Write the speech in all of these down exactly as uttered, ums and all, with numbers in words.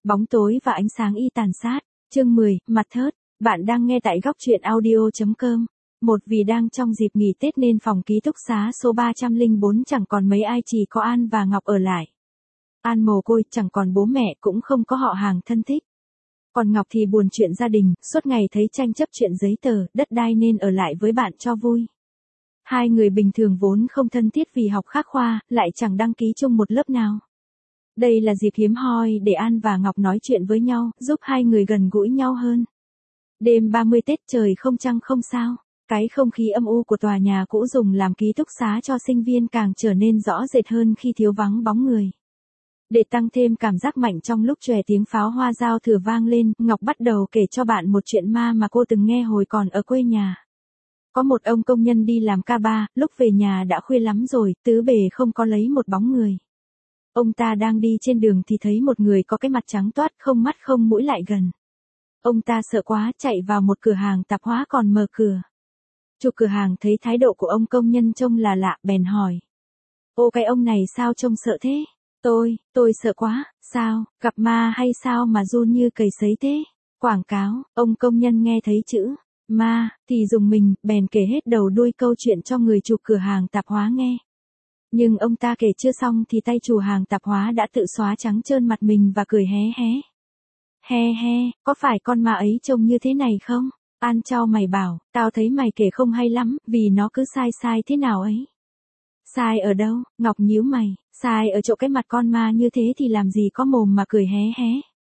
Bóng tối và ánh sáng y tàn sát. Chương mười, mặt thớt. Bạn đang nghe tại góc truyện audio chấm com. Một vì đang trong dịp nghỉ Tết nên phòng ký túc xá số ba không bốn chẳng còn mấy ai, chỉ có An và Ngọc ở lại. An mồ côi, chẳng còn bố mẹ, cũng không có họ hàng thân thích. Còn Ngọc thì buồn chuyện gia đình, suốt ngày thấy tranh chấp chuyện giấy tờ, đất đai nên ở lại với bạn cho vui. Hai người bình thường vốn không thân thiết vì học khác khoa, lại chẳng đăng ký chung một lớp nào. Đây là dịp hiếm hoi để An và Ngọc nói chuyện với nhau, giúp hai người gần gũi nhau hơn. Đêm ba mươi Tết trời không trăng không sao, cái không khí âm u của tòa nhà cũ dùng làm ký túc xá cho sinh viên càng trở nên rõ rệt hơn khi thiếu vắng bóng người. Để tăng thêm cảm giác mạnh trong lúc chòe tiếng pháo hoa giao thừa vang lên, Ngọc bắt đầu kể cho bạn một chuyện ma mà cô từng nghe hồi còn ở quê nhà. Có một ông công nhân đi làm ca ba, lúc về nhà đã khuya lắm rồi, tứ bề không có lấy một bóng người. Ông ta đang đi trên đường thì thấy một người có cái mặt trắng toát, không mắt không mũi lại gần. Ông ta sợ quá, chạy vào một cửa hàng tạp hóa còn mở cửa. Chủ cửa hàng thấy thái độ của ông công nhân trông là lạ, bèn hỏi. Ô, cái ông này sao trông sợ thế? Tôi, tôi sợ quá. Sao, gặp ma hay sao mà run như cầy sấy thế? Quảng cáo. Ông công nhân nghe thấy chữ ma thì dùng mình, bèn kể hết đầu đuôi câu chuyện cho người chủ cửa hàng tạp hóa nghe. Nhưng ông ta kể chưa xong thì tay chủ hàng tạp hóa đã tự xóa trắng trơn mặt mình và cười hé hé. He he, có phải con ma ấy trông như thế này không? An chau mày bảo, tao thấy mày kể không hay lắm, vì nó cứ sai sai thế nào ấy. Sai ở đâu? Ngọc nhíu mày, sai ở chỗ cái mặt con ma như thế thì làm gì có mồm mà cười hé hé.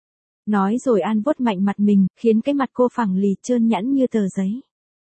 Nói rồi An vuốt mạnh mặt mình, khiến cái mặt cô phẳng lì trơn nhẵn như tờ giấy.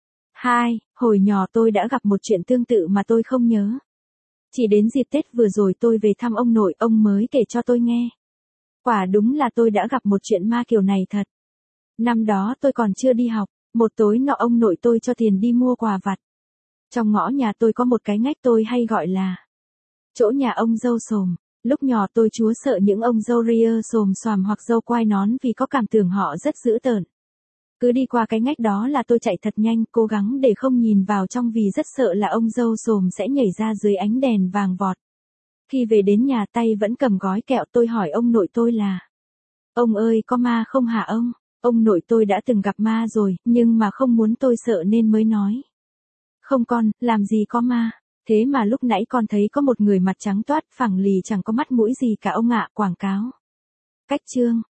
Hai, hồi nhỏ tôi đã gặp một chuyện tương tự mà tôi không nhớ. Chỉ đến dịp Tết vừa rồi tôi về thăm ông nội, ông mới kể cho tôi nghe. Quả đúng là tôi đã gặp một chuyện ma kiểu này thật. Năm đó tôi còn chưa đi học, một tối nọ ông nội tôi cho tiền đi mua quà vặt. Trong ngõ nhà tôi có một cái ngách tôi hay gọi là chỗ nhà ông dâu xồm. Lúc nhỏ tôi chúa sợ những ông dâu ria xồm xoàm hoặc dâu quai nón vì có cảm tưởng họ rất dữ tợn. Cứ đi qua cái ngách đó là tôi chạy thật nhanh, cố gắng để không nhìn vào trong vì rất sợ là ông dâu xồm sẽ nhảy ra dưới ánh đèn vàng vọt. Khi về đến nhà tay vẫn cầm gói kẹo, tôi hỏi ông nội tôi là: Ông ơi, có ma không hả ông? Ông nội tôi đã từng gặp ma rồi, nhưng mà không muốn tôi sợ nên mới nói. Không con, làm gì có ma. Thế mà lúc nãy con thấy có một người mặt trắng toát, phẳng lì chẳng có mắt mũi gì cả ông ạ. Quảng cáo. Cách chương.